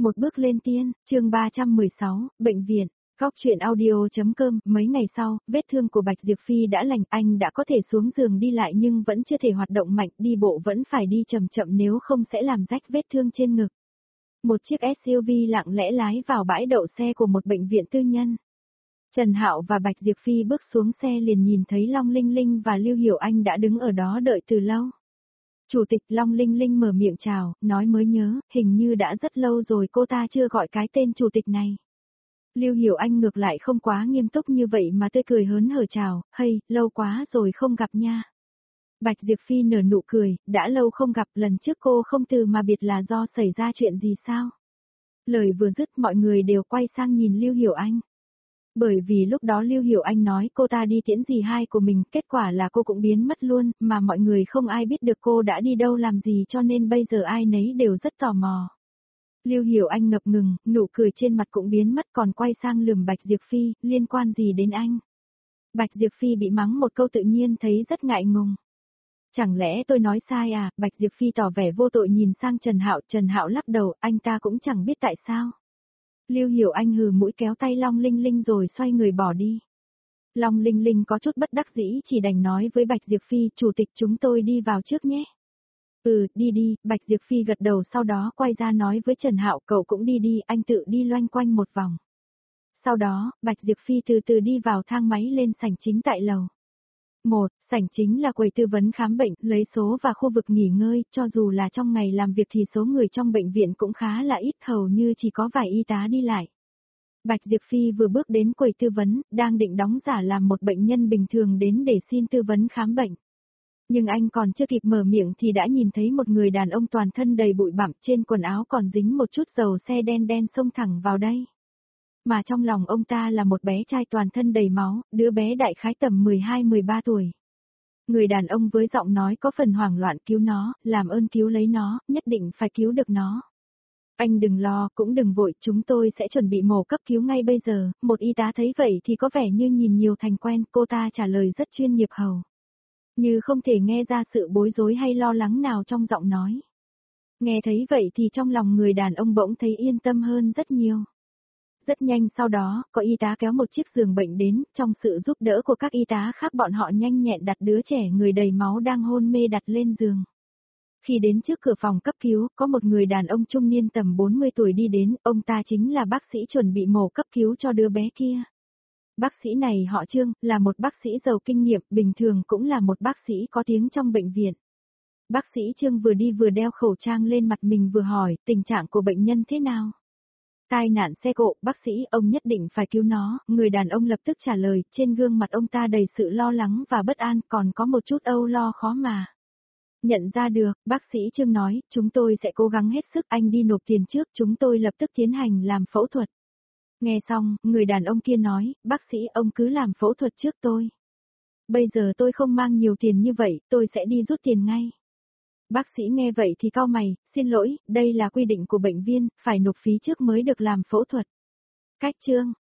Một bước lên tiên, chương 316, bệnh viện. Góc truyện audio.com. Mấy ngày sau, vết thương của Bạch Diệp Phi đã lành, anh đã có thể xuống giường đi lại nhưng vẫn chưa thể hoạt động mạnh, đi bộ vẫn phải đi chậm chậm nếu không sẽ làm rách vết thương trên ngực. Một chiếc SUV lặng lẽ lái vào bãi đậu xe của một bệnh viện tư nhân. Trần Hạo và Bạch Diệp Phi bước xuống xe liền nhìn thấy Long Linh Linh và Lưu Hiểu Anh đã đứng ở đó đợi từ lâu. Chủ tịch. Long Linh Linh mở miệng chào, nói mới nhớ, hình như đã rất lâu rồi cô ta chưa gọi cái tên chủ tịch này. Lưu Hiểu Anh ngược lại không quá nghiêm túc như vậy mà tươi cười hớn hở chào, hey, lâu quá rồi không gặp nha. Bạch Diệp Phi nở nụ cười, đã lâu không gặp, lần trước cô không từ mà biệt là do xảy ra chuyện gì sao? Lời vừa dứt mọi người đều quay sang nhìn Lưu Hiểu Anh. Bởi vì lúc đó Lưu Hiểu Anh nói cô ta đi tiễn dì hai của mình, kết quả là cô cũng biến mất luôn, mà mọi người không ai biết được cô đã đi đâu làm gì cho nên bây giờ ai nấy đều rất tò mò. Lưu Hiểu Anh ngập ngừng, nụ cười trên mặt cũng biến mất còn quay sang lườm Bạch Diệp Phi, liên quan gì đến anh? Bạch Diệp Phi bị mắng một câu tự nhiên thấy rất ngại ngùng. Chẳng lẽ tôi nói sai à? Bạch Diệp Phi tỏ vẻ vô tội nhìn sang Trần Hạo lắc đầu, anh ta cũng chẳng biết tại sao. Lưu Hiểu Anh hừ mũi kéo tay Long Linh Linh rồi xoay người bỏ đi. Long Linh Linh có chút bất đắc dĩ chỉ đành nói với Bạch Diệp Phi, chủ tịch chúng tôi đi vào trước nhé. Ừ, đi đi, Bạch Diệp Phi gật đầu sau đó quay ra nói với Trần Hạo, cậu cũng đi đi, anh tự đi loanh quanh một vòng. Sau đó, Bạch Diệp Phi từ từ đi vào thang máy lên sảnh chính tại lầu. Sảnh chính là quầy tư vấn khám bệnh, lấy số và khu vực nghỉ ngơi, cho dù là trong ngày làm việc thì số người trong bệnh viện cũng khá là ít, hầu như chỉ có vài y tá đi lại. Bạch Diệp Phi vừa bước đến quầy tư vấn, đang định đóng giả làm một bệnh nhân bình thường đến để xin tư vấn khám bệnh. Nhưng anh còn chưa kịp mở miệng thì đã nhìn thấy một người đàn ông toàn thân đầy bụi bặm, trên quần áo còn dính một chút dầu xe đen đen xông thẳng vào đây. Mà trong lòng ông ta là một bé trai toàn thân đầy máu, đứa bé đại khái tầm 12-13 tuổi. Người đàn ông với giọng nói có phần hoảng loạn, cứu nó, làm ơn cứu lấy nó, nhất định phải cứu được nó. Anh đừng lo, cũng đừng vội, chúng tôi sẽ chuẩn bị mổ cấp cứu ngay bây giờ. Một y tá thấy vậy thì có vẻ như nhìn nhiều thành quen, cô ta trả lời rất chuyên nghiệp hầu. Như không thể nghe ra sự bối rối hay lo lắng nào trong giọng nói. Nghe thấy vậy thì trong lòng người đàn ông bỗng thấy yên tâm hơn rất nhiều. Rất nhanh sau đó, có y tá kéo một chiếc giường bệnh đến, trong sự giúp đỡ của các y tá khác bọn họ nhanh nhẹn đặt đứa trẻ người đầy máu đang hôn mê đặt lên giường. Khi đến trước cửa phòng cấp cứu, có một người đàn ông trung niên tầm 40 tuổi đi đến, ông ta chính là bác sĩ chuẩn bị mổ cấp cứu cho đứa bé kia. Bác sĩ này họ Trương, là một bác sĩ giàu kinh nghiệm, bình thường cũng là một bác sĩ có tiếng trong bệnh viện. Bác sĩ Trương vừa đi vừa đeo khẩu trang lên mặt mình vừa hỏi, tình trạng của bệnh nhân thế nào? Tai nạn xe cộ, bác sĩ, ông nhất định phải cứu nó, người đàn ông lập tức trả lời, trên gương mặt ông ta đầy sự lo lắng và bất an, còn có một chút âu lo khó mà. Nhận ra được, bác sĩ Trương nói, chúng tôi sẽ cố gắng hết sức, anh đi nộp tiền trước, chúng tôi lập tức tiến hành làm phẫu thuật. Nghe xong, người đàn ông kia nói, bác sĩ ông cứ làm phẫu thuật trước tôi. Bây giờ tôi không mang nhiều tiền như vậy, tôi sẽ đi rút tiền ngay. Bác sĩ nghe vậy thì cau mày, xin lỗi, đây là quy định của bệnh viện, phải nộp phí trước mới được làm phẫu thuật. Cách chương.